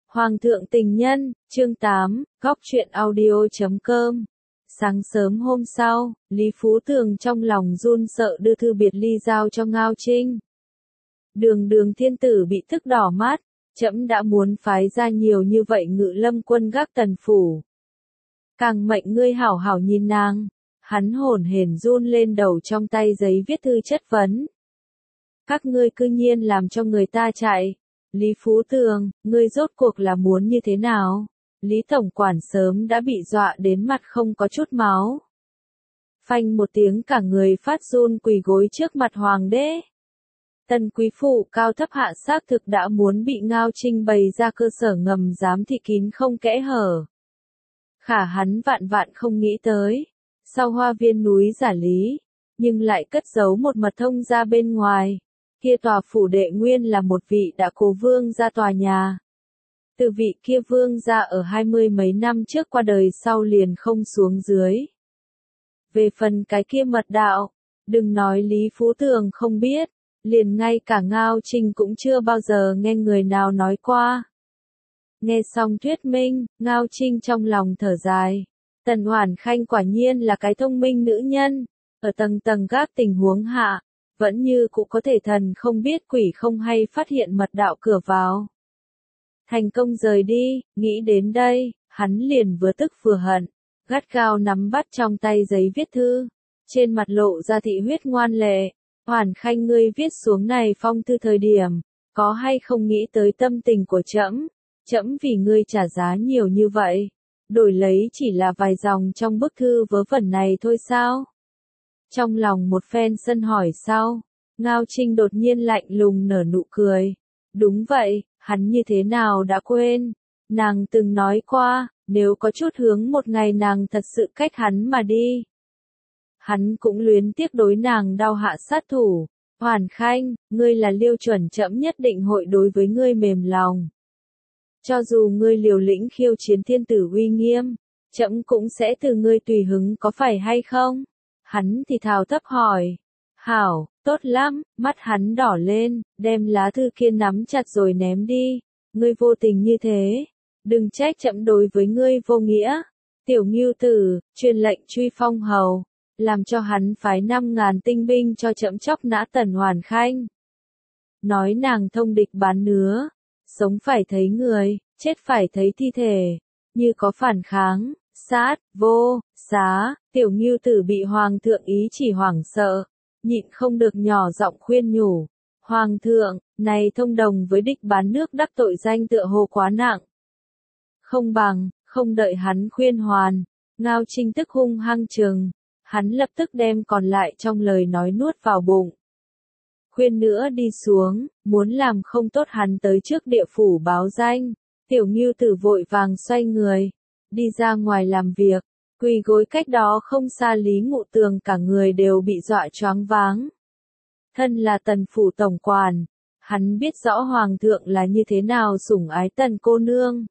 Hoàng thượng tình nhân, chương 8, góc truyện audio.com. Sáng sớm hôm sau, Lý Phú Tường trong lòng run sợ đưa thư biệt ly giao cho Ngao Trinh. Đường thiên tử bị tức đỏ mắt, trẫm đã muốn phái ra nhiều như vậy ngự lâm quân gác tần phủ. Càng mệnh ngươi hảo hảo nhìn nàng. Hắn hổn hển run lên đầu trong tay giấy viết thư chất vấn. Các ngươi cư nhiên làm cho người ta chạy. Lý Phú Tường, ngươi rốt cuộc là muốn như thế nào? Lý Tổng Quản sớm đã bị dọa đến mặt không có chút máu. Phanh một tiếng cả người phát run quỳ gối trước mặt hoàng đế. Tân quý phụ cao thấp hạ xác thực đã muốn bị Ngao Trinh bày ra cơ sở ngầm giám thị kín không kẽ hở. Khả hắn vạn không nghĩ tới. Sau hoa viên núi Giả Lý, nhưng lại cất giấu một mật thông ra bên ngoài. Kia tòa phủ đệ nguyên là một vị đã cố vương gia tòa nhà. Từ vị kia vương gia ở 20 mấy năm trước qua đời sau liền không xuống dưới. Về phần cái kia mật đạo, đừng nói Lý Phú Tường không biết, liền ngay cả Ngao Trinh cũng chưa bao giờ nghe người nào nói qua. Nghe xong thuyết minh, Ngao Trinh trong lòng thở dài. Tần Hoản Khanh quả nhiên là cái thông minh nữ nhân, ở tầng gác tình huống hạ, vẫn như cũng có thể thần không biết quỷ không hay phát hiện mật đạo cửa vào. Thành công rời đi, nghĩ đến đây, hắn liền vừa tức vừa hận, gắt gao nắm bắt trong tay giấy viết thư, trên mặt lộ ra thị huyết ngoan lệ. Hoản Khanh ngươi viết xuống này phong thư thời điểm, có hay không nghĩ tới tâm tình của trẫm? Trẫm vì ngươi trả giá nhiều như vậy, đổi lấy chỉ là vài dòng trong bức thư vớ vẩn này thôi sao? Trong lòng một phen sân hỏi sau, Ngao Trinh đột nhiên lạnh lùng nở nụ cười. Đúng vậy, hắn như thế nào đã quên? Nàng từng nói qua, nếu có chút hướng một ngày nàng thật sự cách hắn mà đi. Hắn cũng luyến tiếc đối nàng đau hạ sát thủ. Hoản Khanh, ngươi là liêu chuẩn trẫm nhất định hội đối với ngươi mềm lòng. Cho dù ngươi liều lĩnh khiêu chiến thiên tử uy nghiêm, trẫm cũng sẽ từ ngươi tùy hứng có phải hay không? Hắn thì thào thấp hỏi. Hảo, tốt lắm, mắt hắn đỏ lên, đem lá thư kia nắm chặt rồi ném đi. Ngươi vô tình như thế, đừng trách trẫm đối với ngươi vô nghĩa. Tiểu Ngưu Tử, truyền lệnh truy phong hầu, làm cho hắn phái 5.000 tinh binh cho trẫm chóc nã Tần Hoản Khanh. Nói nàng thông địch bán nứa, sống phải thấy người, chết phải thấy thi thể, như có phản kháng, sát, vô, xá. Tiểu Ngưu Tử bị Hoàng thượng ý chỉ hoảng sợ, nhịn không được nhỏ giọng khuyên nhủ. Hoàng thượng, này thông đồng với địch bán nước đắc tội danh tựa hồ quá nặng. Không bằng, không đợi hắn khuyên hoàn, Ngao Trinh tức hung hăng trừng, hắn lập tức đem còn lại trong lời nói nuốt vào bụng. Khuyên nữa đi xuống, muốn làm không tốt hắn tới trước địa phủ báo danh. Tiểu Ngưu Tử vội vàng xoay người, đi ra ngoài làm việc, quỳ gối cách đó không xa Lý Ngụ Tường cả người đều bị dọa choáng váng. Thân là Tần phủ tổng quản, hắn biết rõ Hoàng thượng là như thế nào sủng ái Tần cô nương.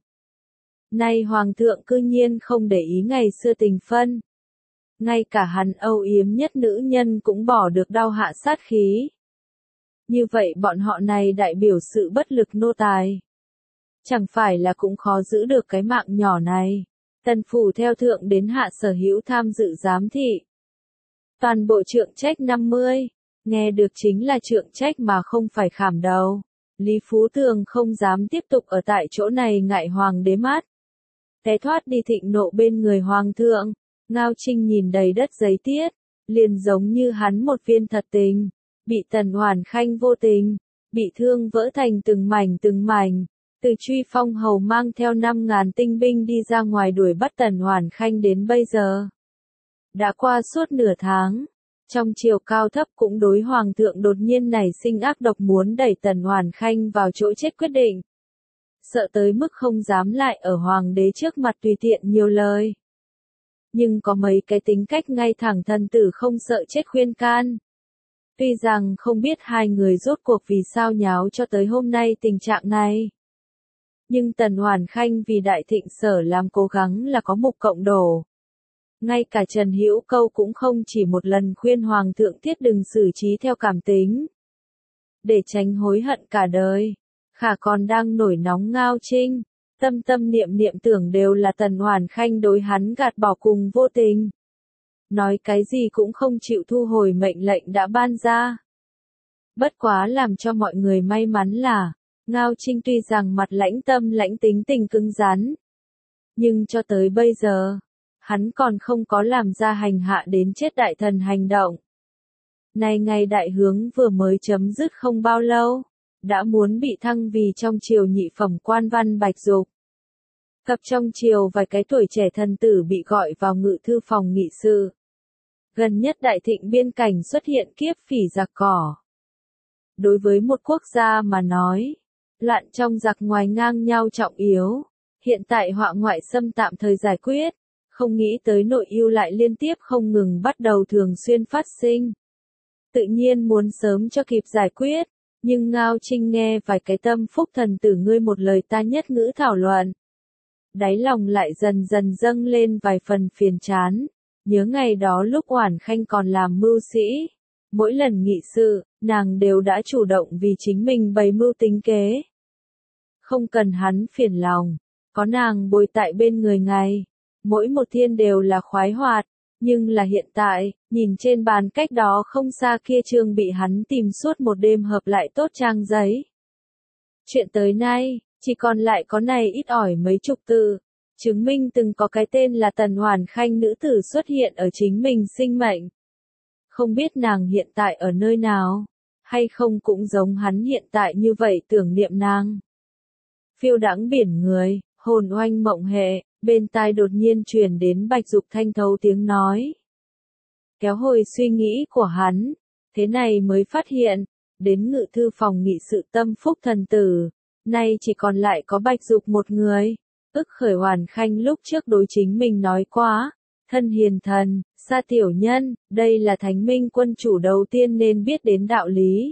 Nay Hoàng thượng cư nhiên không để ý ngày xưa tình phân. Ngay cả hắn âu yếm nhất nữ nhân cũng bỏ được đau hạ sát khí. Như vậy bọn họ này đại biểu sự bất lực nô tài. Chẳng phải là cũng khó giữ được cái mạng nhỏ này. Tần phủ theo thượng đến hạ sở hữu tham dự giám thị. Toàn bộ trượng trách 50, nghe được chính là trượng trách mà không phải khảm đầu. Lý Phú Tường không dám tiếp tục ở tại chỗ này ngại hoàng đế mắt. Té thoát đi thịnh nộ bên người hoàng thượng, Ngao Trinh nhìn đầy đất giấy tiết, liền giống như hắn một viên thật tình, bị Tần Hoản Khanh vô tình, bị thương vỡ thành từng mảnh. Từ truy phong hầu mang theo 5.000 tinh binh đi ra ngoài đuổi bắt Tần Hoản Khanh đến bây giờ. Đã qua suốt nửa tháng, trong triều cao thấp cũng đối hoàng thượng đột nhiên nảy sinh ác độc muốn đẩy Tần Hoản Khanh vào chỗ chết quyết định. Sợ tới mức không dám lại ở hoàng đế trước mặt tùy tiện nhiều lời. Nhưng có mấy cái tính cách ngay thẳng thần tử không sợ chết khuyên can. Tuy rằng không biết hai người rốt cuộc vì sao nháo cho tới hôm nay tình trạng này. Nhưng Tần Hoản Khanh vì đại thịnh sở làm cố gắng là có mục cộng đổ. Ngay cả Trần Hữu Câu cũng không chỉ một lần khuyên Hoàng thượng thiết đừng xử trí theo cảm tính. Để tránh hối hận cả đời. Khả còn đang nổi nóng Ngao Trinh. Tâm tâm niệm niệm tưởng đều là Tần Hoản Khanh đối hắn gạt bỏ cùng vô tình. Nói cái gì cũng không chịu thu hồi mệnh lệnh đã ban ra. Bất quá làm cho mọi người may mắn là, Ngao Trinh tuy rằng mặt lãnh tâm lãnh tính tình cứng rắn, nhưng cho tới bây giờ, hắn còn không có làm ra hành hạ đến chết đại thần hành động. Này ngày đại hướng vừa mới chấm dứt không bao lâu, đã muốn bị thăng vì trong triều nhị phẩm quan văn Bạch Dục. Cập trong triều vài cái tuổi trẻ thần tử bị gọi vào ngự thư phòng nghị sự. Gần nhất đại thịnh biên cảnh xuất hiện kiếp phỉ giặc cỏ. Đối với một quốc gia mà nói, loạn trong giặc ngoài ngang nhau trọng yếu, hiện tại họa ngoại xâm tạm thời giải quyết, không nghĩ tới nội ưu lại liên tiếp không ngừng bắt đầu thường xuyên phát sinh. Tự nhiên muốn sớm cho kịp giải quyết, nhưng Ngao Trinh nghe vài cái tâm phúc thần tử ngươi một lời ta nhất ngữ thảo luận. Đáy lòng lại dần dần dâng lên vài phần phiền chán, nhớ ngày đó lúc Oản Khanh còn làm mưu sĩ. Mỗi lần nghị sự, nàng đều đã chủ động vì chính mình bày mưu tính kế. Không cần hắn phiền lòng, có nàng bồi tại bên người ngài, mỗi một thiên đều là khoái hoạt, nhưng là hiện tại, nhìn trên bàn cách đó không xa kia chương bị hắn tìm suốt một đêm hợp lại tốt trang giấy. Chuyện tới nay, chỉ còn lại có này ít ỏi mấy chục từ, chứng minh từng có cái tên là Tần Hoản Khanh nữ tử xuất hiện ở chính mình sinh mệnh. Không biết nàng hiện tại ở nơi nào, hay không cũng giống hắn hiện tại như vậy tưởng niệm nàng. Phiêu đãng biển người, hồn oanh mộng hệ, bên tai đột nhiên truyền đến Bạch Dục thanh thấu tiếng nói. Kéo hồi suy nghĩ của hắn, thế này mới phát hiện, đến ngự thư phòng nghị sự tâm phúc thần tử, nay chỉ còn lại có Bạch Dục một người. Ức khởi Hoản Khanh lúc trước đối chính mình nói quá, thân hiền thần, xa tiểu nhân, đây là thánh minh quân chủ đầu tiên nên biết đến đạo lý.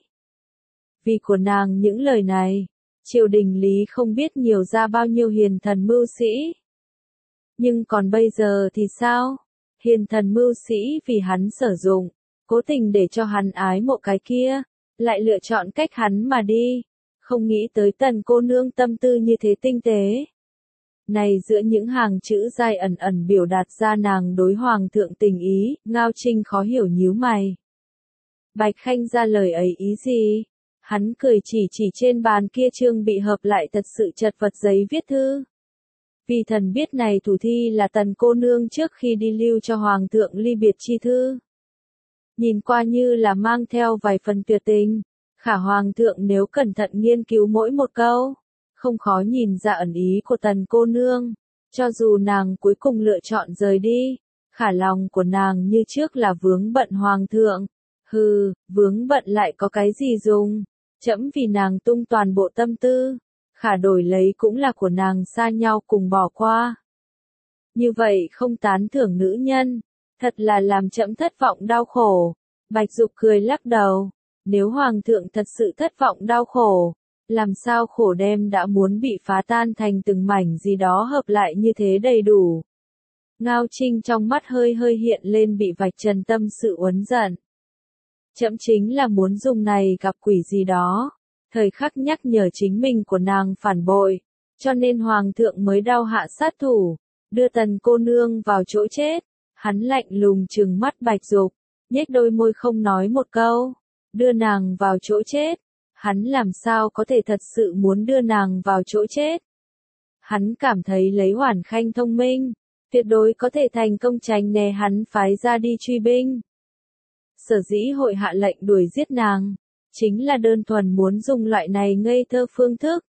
Vì của nàng những lời này, triều đình lý không biết nhiều ra bao nhiêu hiền thần mưu sĩ. Nhưng còn bây giờ thì sao? Hiền thần mưu sĩ vì hắn sử dụng, cố tình để cho hắn ái mộ cái kia, lại lựa chọn cách hắn mà đi, không nghĩ tới Tần cô nương tâm tư như thế tinh tế. Này giữa những hàng chữ dai ẩn ẩn biểu đạt ra nàng đối hoàng thượng tình ý, Ngao Trinh khó hiểu nhíu mày. Bạch Khanh ra lời ấy ý gì? Hắn cười chỉ trên bàn kia chương bị hợp lại thật sự chật vật giấy viết thư. Vì thần biết này thủ thi là Tần cô nương trước khi đi lưu cho hoàng thượng ly biệt chi thư. Nhìn qua như là mang theo vài phần tuyệt tình, khả hoàng thượng nếu cẩn thận nghiên cứu mỗi một câu, không khó nhìn ra ẩn ý của Tần cô nương, cho dù nàng cuối cùng lựa chọn rời đi, khả lòng của nàng như trước là vướng bận hoàng thượng. Hừ, vướng bận lại có cái gì dùng, trẫm vì nàng tung toàn bộ tâm tư, khả đổi lấy cũng là của nàng xa nhau cùng bỏ qua. Như vậy không tán thưởng nữ nhân, thật là làm trẫm thất vọng đau khổ. Bạch Dục cười lắc đầu, nếu hoàng thượng thật sự thất vọng đau khổ, làm sao khổ đem đã muốn bị phá tan thành từng mảnh gì đó hợp lại như thế đầy đủ. Ngao Trinh trong mắt hơi hiện lên bị vạch trần tâm sự uốn giận. Trẫm chính là muốn dùng này gặp quỷ gì đó, thời khắc nhắc nhở chính mình của nàng phản bội, cho nên hoàng thượng mới đau hạ sát thủ, đưa Tần cô nương vào chỗ chết. Hắn lạnh lùng trừng mắt Bạch Dục, nhếch đôi môi không nói một câu, đưa nàng vào chỗ chết. Hắn làm sao có thể thật sự muốn đưa nàng vào chỗ chết? Hắn cảm thấy lấy Hoản Khanh thông minh, tuyệt đối có thể thành công tránh né hắn phái ra đi truy binh. Sở dĩ hội hạ lệnh đuổi giết nàng, chính là đơn thuần muốn dùng loại này ngây thơ phương thức.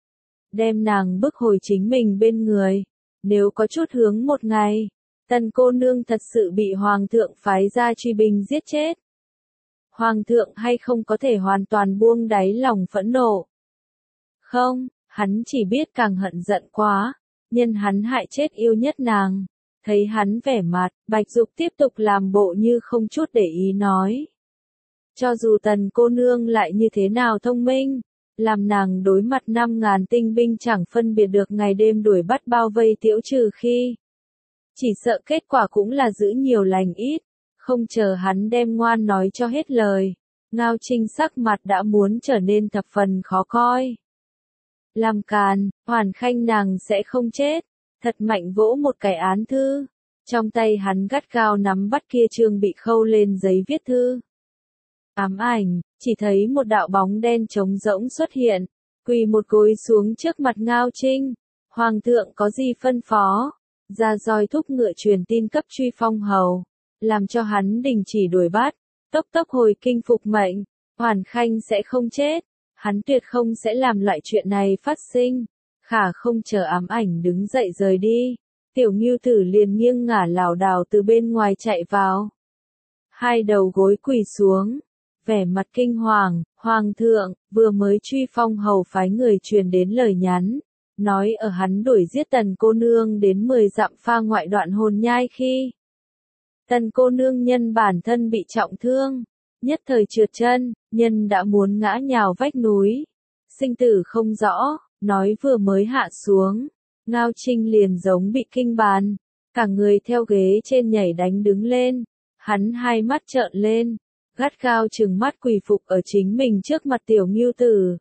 Đem nàng bức hồi chính mình bên người, nếu có chút hướng một ngày, Tần cô nương thật sự bị hoàng thượng phái ra truy binh giết chết. Hoàng thượng hay không có thể hoàn toàn buông đáy lòng phẫn nộ. Không, hắn chỉ biết càng hận giận quá, nhân hắn hại chết yêu nhất nàng. Thấy hắn vẻ mặt, Bạch Dục tiếp tục làm bộ như không chút để ý nói. Cho dù Tần cô nương lại như thế nào thông minh, làm nàng đối mặt 5.000 tinh binh chẳng phân biệt được ngày đêm đuổi bắt bao vây tiễu trừ khi. Chỉ sợ kết quả cũng là giữ nhiều lành ít, không chờ hắn đem ngoan nói cho hết lời. Ngao Trinh sắc mặt đã muốn trở nên thập phần khó coi. Làm càn, Hoàn Khanh nàng sẽ không chết. Thật mạnh vỗ một cái án thư. Trong tay hắn gắt gao nắm bắt kia chương bị khâu lên giấy viết thư. Ám ảnh, chỉ thấy một đạo bóng đen trống rỗng xuất hiện, quỳ một gối xuống trước mặt Ngao Trinh. Hoàng thượng có gì phân phó? Ra roi thúc ngựa truyền tin cấp Truy Phong hầu, làm cho hắn đình chỉ đuổi bắt, tốc tốc hồi kinh phục mệnh. Hoàn Khanh sẽ không chết, hắn tuyệt không sẽ làm loại chuyện này phát sinh. Khả không chờ Ám ảnh đứng dậy rời đi, Tiểu Ngưu Tử liền nghiêng ngả lảo đảo từ bên ngoài chạy vào. Hai đầu gối quỳ xuống, vẻ mặt kinh hoàng. Hoàng thượng, vừa mới Truy Phong hầu phái người truyền đến lời nhắn, nói ở hắn đuổi giết Tần cô nương đến 10 dặm pha ngoại đoạn Hồn Nhai khi Tần cô nương nhân bản thân bị trọng thương, nhất thời trượt chân, nhân đã muốn ngã nhào vách núi. Sinh tử không rõ, nói vừa mới hạ xuống, Ngao Trinh liền giống bị kinh bàn, cả người theo ghế trên nhảy đánh đứng lên, hắn hai mắt trợn lên, gắt gao trừng mắt quỳ phục ở chính mình trước mặt Tiểu Ngưu Tử.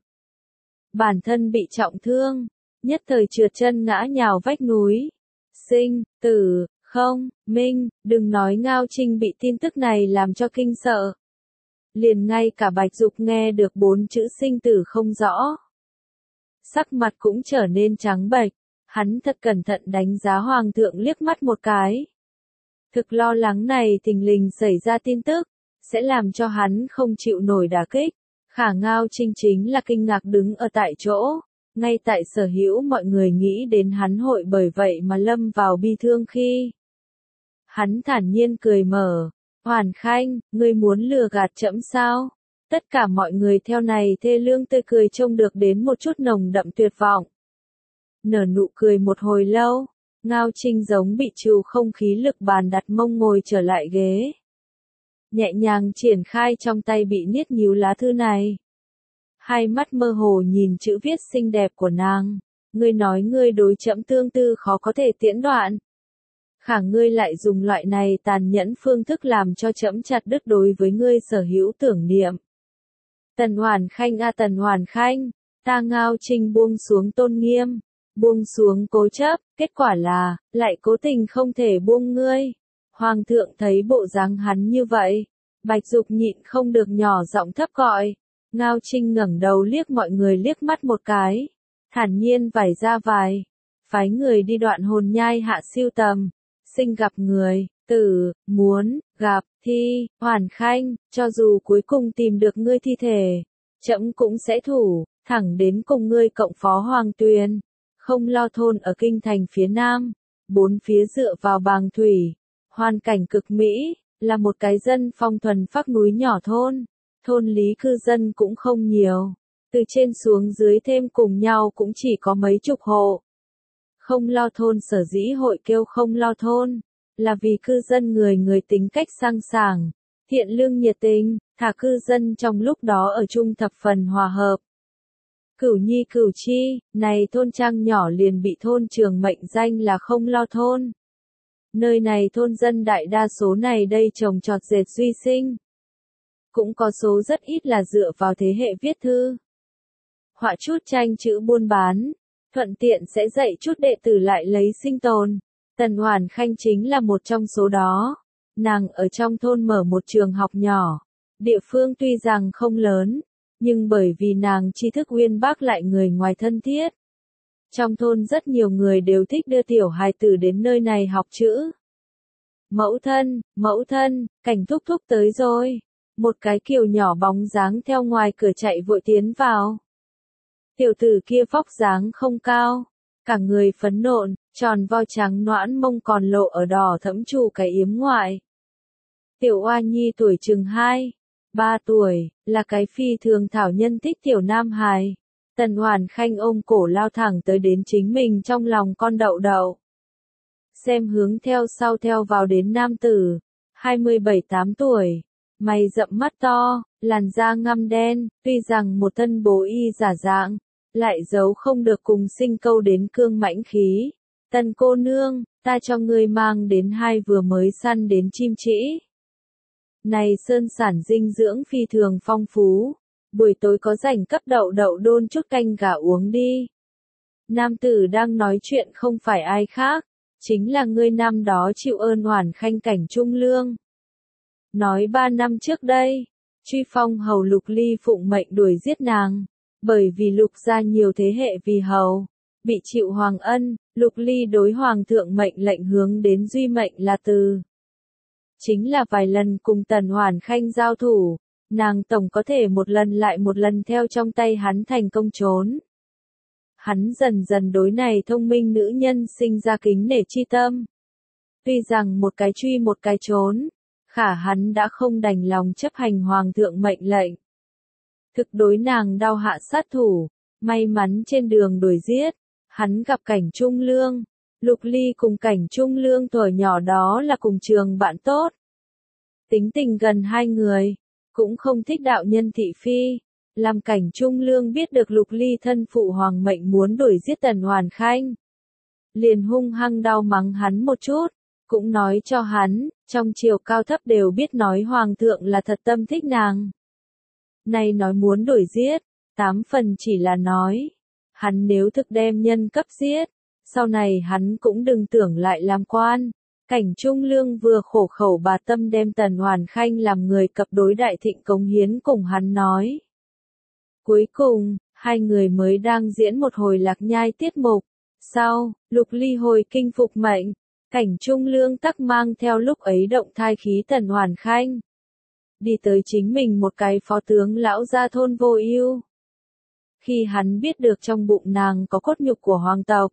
Bản thân bị trọng thương, nhất thời trượt chân ngã nhào vách núi. Sinh, tử, không, minh, đừng nói Ngao Trinh bị tin tức này làm cho kinh sợ. Liền ngay cả Bạch Dục nghe được 4 chữ sinh tử không rõ, sắc mặt cũng trở nên trắng bệch, hắn thật cẩn thận đánh giá Hoàng thượng liếc mắt một cái. Thực lo lắng này thình lình xảy ra tin tức, sẽ làm cho hắn không chịu nổi đả kích. Khả Ngao Trinh chính là kinh ngạc đứng ở tại chỗ, ngay tại sở hữu mọi người nghĩ đến hắn hội bởi vậy mà lâm vào bi thương khi. Hắn thản nhiên cười mở, Hoàn Khanh, ngươi muốn lừa gạt trẫm sao? Tất cả mọi người theo này thê lương tươi cười trông được đến một chút nồng đậm tuyệt vọng. Nở nụ cười một hồi lâu, Ngao Trinh giống bị trừ không khí lực bàn đặt mông ngồi trở lại ghế. Nhẹ nhàng triển khai trong tay bị niết nhíu lá thư này. Hai mắt mơ hồ nhìn chữ viết xinh đẹp của nàng. Ngươi nói ngươi đối trẫm tương tư khó có thể tiễn đoạn. Khả ngươi lại dùng loại này tàn nhẫn phương thức làm cho trẫm chặt đứt đối với ngươi sở hữu tưởng niệm. Tần Hoàn Khanh a Tần Hoàn Khanh, ta Ngao Trinh buông xuống tôn nghiêm, buông xuống cố chấp, kết quả là, lại cố tình không thể buông ngươi. Hoàng thượng thấy bộ dáng hắn như vậy, Bạch Dục nhịn không được nhỏ giọng thấp gọi. Ngao Trinh ngẩng đầu liếc mọi người liếc mắt một cái, thản nhiên vải ra vài, phái người đi đoạn Hồn Nhai hạ siêu tầm, sinh gặp người, tử, muốn, gặp, thi, Hoàn Khanh, cho dù cuối cùng tìm được ngươi thi thể, trẫm cũng sẽ thủ, thẳng đến cùng ngươi cộng phó Hoàng Tuyền, không lo thôn ở kinh thành phía nam, 4 phía dựa vào bàng thủy, hoàn cảnh cực mỹ, là một cái dân phong thuần phác núi nhỏ thôn. Thôn lý cư dân cũng không nhiều, từ trên xuống dưới thêm cùng nhau cũng chỉ có mấy chục hộ. Không lo thôn sở dĩ hội kêu không lo thôn, là vì cư dân người người tính cách sang sảng, thiện lương nhiệt tình, thả cư dân trong lúc đó ở chung thập phần hòa hợp. Cửu Nhi Cửu Chi, này thôn trang nhỏ liền bị thôn trường mệnh danh là không lo thôn. Nơi này thôn dân đại đa số này đây trồng trọt dệt duy sinh. Cũng có số rất ít là dựa vào thế hệ viết thư, họa chút tranh chữ buôn bán, thuận tiện sẽ dạy chút đệ tử lại lấy sinh tồn. Tần Hoàn Khanh chính là một trong số đó. Nàng ở trong thôn mở một trường học nhỏ, địa phương tuy rằng không lớn, nhưng bởi vì nàng tri thức uyên bác lại người ngoài thân thiết. Trong thôn rất nhiều người đều thích đưa tiểu hài tử đến nơi này học chữ. Mẫu thân, Cảnh thúc thúc tới rồi. Một cái kiều nhỏ bóng dáng theo ngoài cửa chạy vội tiến vào. Tiểu tử kia vóc dáng không cao, cả người phấn nộn, tròn vo trắng noãn mông còn lộ ở đỏ thẫm trù cái yếm ngoại. Tiểu oa nhi tuổi chừng 2-3 tuổi, là cái phi thường thảo nhân thích tiểu nam hài. Tần Hoàn Khanh ôm cổ lao thẳng tới đến chính mình trong lòng con đậu đậu. Xem hướng theo sau theo vào đến nam tử, 27-8 tuổi. Mày rậm mắt to, làn da ngăm đen, tuy rằng một thân bố y giả dạng, lại giấu không được cùng sinh câu đến cương mãnh khí. Tần cô nương, ta cho ngươi mang đến 2 vừa mới săn đến chim trĩ. Này sơn sản dinh dưỡng phi thường phong phú, buổi tối có rảnh cấp đậu đậu đôn chút canh gà uống đi. Nam tử đang nói chuyện không phải ai khác, chính là ngươi năm đó chịu ơn oản khanh Cảnh Trung Lương. Nói 3 năm trước đây, truy phong hầu Lục Ly phụng mệnh đuổi giết nàng, bởi vì Lục gia nhiều thế hệ vì hầu, bị chịu hoàng ân, Lục Ly đối hoàng thượng mệnh lệnh hướng đến duy mệnh là từ. Chính là vài lần cùng Tần Hoản Khanh giao thủ, nàng tổng có thể một lần lại một lần theo trong tay hắn thành công trốn. Hắn dần dần đối này thông minh nữ nhân sinh ra kính nể chi tâm. Tuy rằng một cái truy một cái trốn, khả hắn đã không đành lòng chấp hành hoàng thượng mệnh lệnh. Thực đối nàng đau hạ sát thủ, may mắn trên đường đuổi giết, hắn gặp Cảnh Trung Lương. Lục Ly cùng Cảnh Trung Lương tuổi nhỏ đó là cùng trường bạn tốt. Tính tình gần hai người, cũng không thích đạo nhân thị phi. Làm Cảnh Trung Lương biết được Lục Ly thân phụ hoàng mệnh muốn đuổi giết Tần Hoản Khanh. Liền hung hăng đau mắng hắn một chút, cũng nói cho hắn, trong triều cao thấp đều biết nói hoàng thượng là thật tâm thích nàng. Nay nói muốn đuổi giết, 8 phần chỉ là nói. Hắn nếu thực đem nhân cấp giết, sau này hắn cũng đừng tưởng lại làm quan. Cảnh Trung Lương vừa khổ khẩu bà tâm đem Tần Hoản Khanh làm người cập đối đại thịnh cống hiến cùng hắn nói. Cuối cùng, hai người mới đang diễn một hồi lạc nhai tiết mục. Sau, Lục Ly hồi kinh phục mệnh, Cảnh Trung Lương tắc mang theo lúc ấy động thai khí Tần Hoản Khanh. Đi tới chính mình một cái phó tướng lão gia thôn Vô Ưu. Khi hắn biết được trong bụng nàng có cốt nhục của hoàng tộc,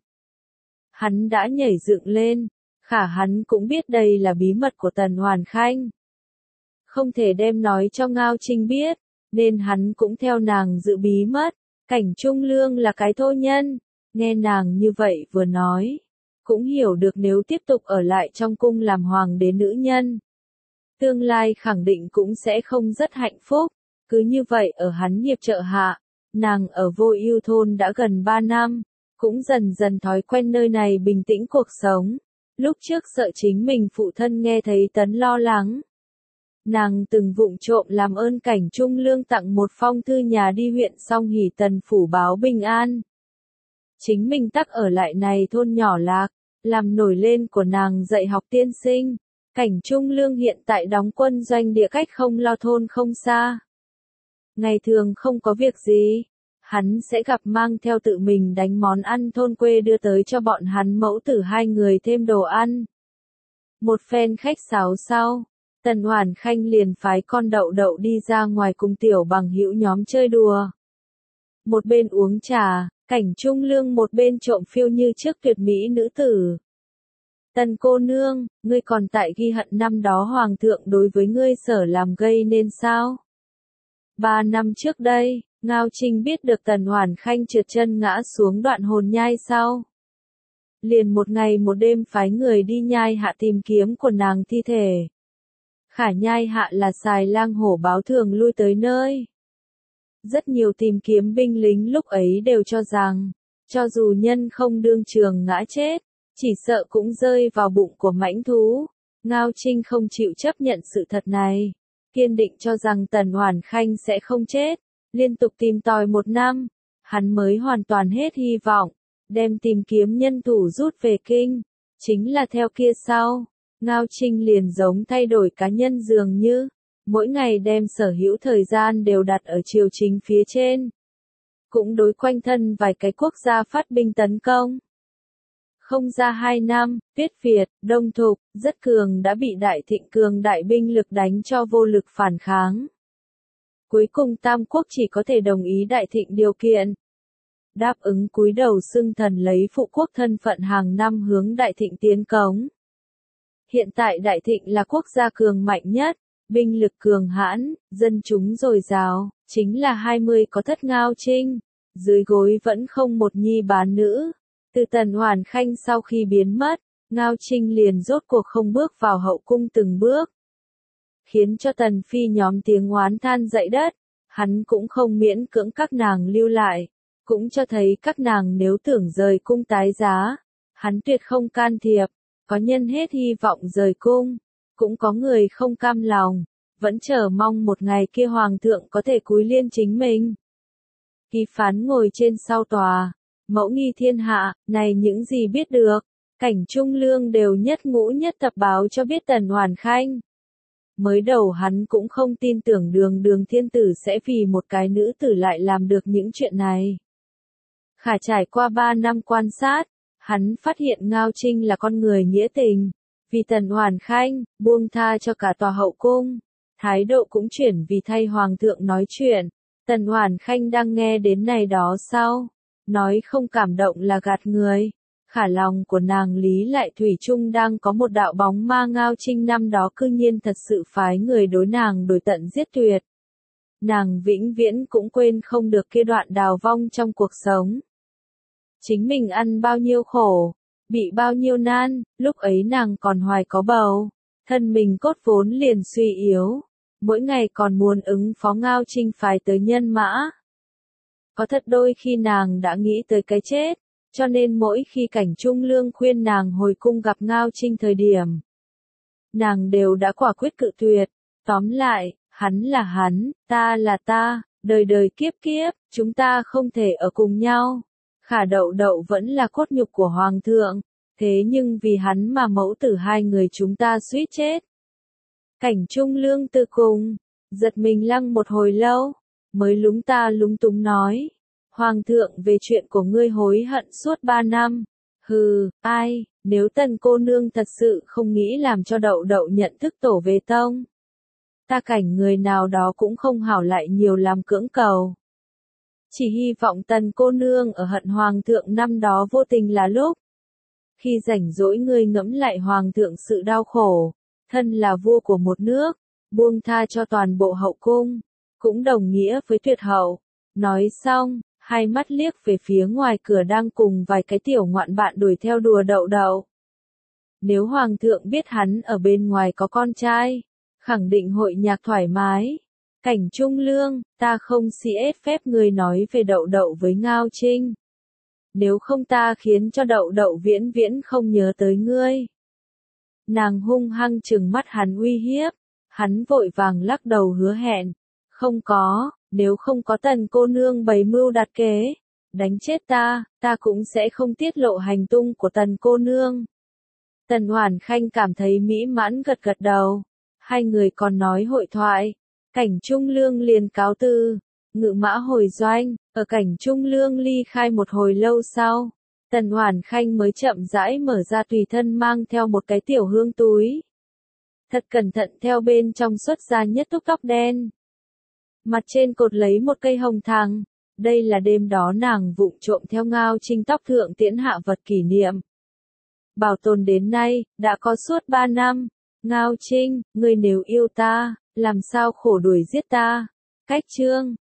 hắn đã nhảy dựng lên, khả hắn cũng biết đây là bí mật của Tần Hoản Khanh. Không thể đem nói cho Ngao Trinh biết, nên hắn cũng theo nàng giữ bí mật. Cảnh Trung Lương là cái thô nhân, nghe nàng như vậy vừa nói, cũng hiểu được nếu tiếp tục ở lại trong cung làm hoàng đế nữ nhân, tương lai khẳng định cũng sẽ không rất hạnh phúc. Cứ như vậy ở hắn hiệp trợ hạ, nàng ở Vô Ưu thôn đã gần 3 năm, cũng dần dần thói quen nơi này bình tĩnh cuộc sống. Lúc trước sợ chính mình phụ thân nghe thấy tấn lo lắng. Nàng từng vụng trộm làm ơn Cảnh Trung Lương tặng một phong thư nhà đi huyện Song Hỷ Tần phủ báo bình an. Chính mình tắc ở lại này thôn nhỏ lạc, làm nổi lên của nàng dạy học tiên sinh. Cảnh Trung Lương hiện tại đóng quân doanh địa cách Không Lao thôn không xa. Ngày thường không có việc gì, hắn sẽ gặp mang theo tự mình đánh món ăn thôn quê đưa tới cho bọn hắn mẫu tử hai người thêm đồ ăn. Một phen khách sáo sau, Tần Hoản Khanh liền phái con Đậu Đậu đi ra ngoài cùng tiểu bằng hữu nhóm chơi đùa. Một bên uống trà, Cảnh Trung Lương một bên trộm phiêu như trước tuyệt mỹ nữ tử. Tần cô nương, ngươi còn tại ghi hận năm đó hoàng thượng đối với ngươi sở làm gây nên sao? 3 năm trước đây, Ngao Trinh biết được Tần Hoản Khanh trượt chân ngã xuống đoạn hồn nhai sau. Liền một ngày một đêm phái người đi nhai hạ tìm kiếm của nàng thi thể. Khả nhai hạ là xài lang hổ báo thường lui tới nơi. Rất nhiều tìm kiếm binh lính lúc ấy đều cho rằng, cho dù nhân không đương trường ngã chết, chỉ sợ cũng rơi vào bụng của mãnh thú. Ngao Trinh không chịu chấp nhận sự thật này, kiên định cho rằng Tần Hoản Khanh sẽ không chết. Liên tục tìm tòi 1 năm, hắn mới hoàn toàn hết hy vọng, đem tìm kiếm nhân thủ rút về kinh. Chính là theo kia sau, Ngao Trinh liền giống thay đổi cá nhân dường như, mỗi ngày đem sở hữu thời gian đều đặt ở triều chính phía trên. Cũng đối quanh thân vài cái quốc gia phát binh tấn công. Không ra 2 năm, Tuyết Việt, Đông Thục, rất cường đã bị Đại Thịnh cường đại binh lực đánh cho vô lực phản kháng. Cuối cùng Tam Quốc chỉ có thể đồng ý Đại Thịnh điều kiện. Đáp ứng cúi đầu xưng thần lấy phụ quốc thân phận hàng năm hướng Đại Thịnh tiến cống. Hiện tại Đại Thịnh là quốc gia cường mạnh nhất, binh lực cường hãn, dân chúng dồi dào, chính là 20 có thất Ngao Trinh, dưới gối vẫn không một nhi bán nữ. Từ Tần Hoản Khanh sau khi biến mất, Ngao Trinh liền rốt cuộc không bước vào hậu cung từng bước. Khiến cho Tần Phi nhóm tiếng oán than dậy đất, hắn cũng không miễn cưỡng các nàng lưu lại, cũng cho thấy các nàng nếu tưởng rời cung tái giá, hắn tuyệt không can thiệp. Có nhân hết hy vọng rời cung, cũng có người không cam lòng, vẫn chờ mong một ngày kia hoàng thượng có thể cúi liên chính mình. Kỳ phán ngồi trên sau tòa, Mẫu nghi thiên hạ, này những gì biết được. Cảnh Trung Lương đều nhất ngũ nhất tập báo cho biết Tần Hoàn Khanh. Mới đầu hắn cũng không tin tưởng Đường thiên tử sẽ vì một cái nữ tử lại làm được những chuyện này. Khả trải qua 3 năm quan sát, hắn phát hiện Ngao Trinh là con người nghĩa tình. Vì Tần Hoàn Khanh, buông tha cho cả tòa hậu cung. Thái độ cũng chuyển vì thay Hoàng thượng nói chuyện. Tần Hoàn Khanh đang nghe đến này đó sau. Nói không cảm động là gạt người. Khả lòng của nàng Lý lại thủy chung đang có một đạo bóng ma Ngao Trinh năm đó cư nhiên thật sự phái người đối nàng đổi tận giết tuyệt. Nàng vĩnh viễn cũng quên không được kia đoạn đào vong trong cuộc sống. Chính mình ăn bao nhiêu khổ, bị bao nhiêu nan, lúc ấy nàng còn hoài có bầu, thân mình cốt vốn liền suy yếu, mỗi ngày còn muốn ứng phó Ngao Trinh phái tới nhân mã. Có thật đôi khi nàng đã nghĩ tới cái chết, cho nên mỗi khi Cảnh Trung Lương khuyên nàng hồi cung gặp Ngao Trinh thời điểm, nàng đều đã quả quyết cự tuyệt. Tóm lại, hắn là hắn, ta là ta, đời đời kiếp kiếp, chúng ta không thể ở cùng nhau. Khả Đậu Đậu vẫn là cốt nhục của Hoàng thượng, thế nhưng vì hắn mà mẫu tử hai người chúng ta suýt chết. Cảnh Trung Lương từ cùng, giật mình lăng một hồi lâu, mới lúng ta lúng túng nói. Hoàng thượng về chuyện của ngươi hối hận suốt 3 năm. Hừ, ai, nếu Tần cô nương thật sự không nghĩ làm cho Đậu Đậu nhận thức tổ về tông. Ta Cảnh người nào đó cũng không hảo lại nhiều làm cưỡng cầu. Chỉ hy vọng Tần cô nương ở hận Hoàng thượng năm đó vô tình là lúc. Khi rảnh rỗi ngươi ngẫm lại Hoàng thượng sự đau khổ, thân là vua của một nước, buông tha cho toàn bộ hậu cung, cũng đồng nghĩa với tuyệt hậu. Nói xong, hai mắt liếc về phía ngoài cửa đang cùng vài cái tiểu ngoạn bạn đuổi theo đùa Đậu Đậu. Nếu Hoàng thượng biết hắn ở bên ngoài có con trai, khẳng định hội nhạc thoải mái. Cảnh Trung Lương, ta không xin phép người nói về Đậu Đậu với Ngao Trinh. Nếu không ta khiến cho Đậu Đậu viễn viễn không nhớ tới ngươi. Nàng hung hăng trừng mắt hắn uy hiếp, hắn vội vàng lắc đầu hứa hẹn. Không có, nếu không có Tần cô nương bày mưu đặt kế, đánh chết ta cũng sẽ không tiết lộ hành tung của Tần cô nương. Tần Hoàn Khanh cảm thấy mỹ mãn gật gật đầu. Hai người còn nói hội thoại. Cảnh Trung Lương liền cáo từ, ngự mã hồi doanh. Ở Cảnh Trung Lương ly khai một hồi lâu sau, Tần Hoàn Khanh mới chậm rãi mở ra tùy thân mang theo một cái tiểu hương túi. Thật cẩn thận theo bên trong xuất ra nhất túc tóc đen. Mặt trên cột lấy một cây hồng thằng. Đây là đêm đó nàng vụng trộm theo Ngao Trinh tóc thượng tiễn hạ vật kỷ niệm. Bảo tồn đến nay, đã có suốt 3 năm. Ngao Trinh, ngươi nếu yêu ta, làm sao khổ đuổi giết ta? Cách chương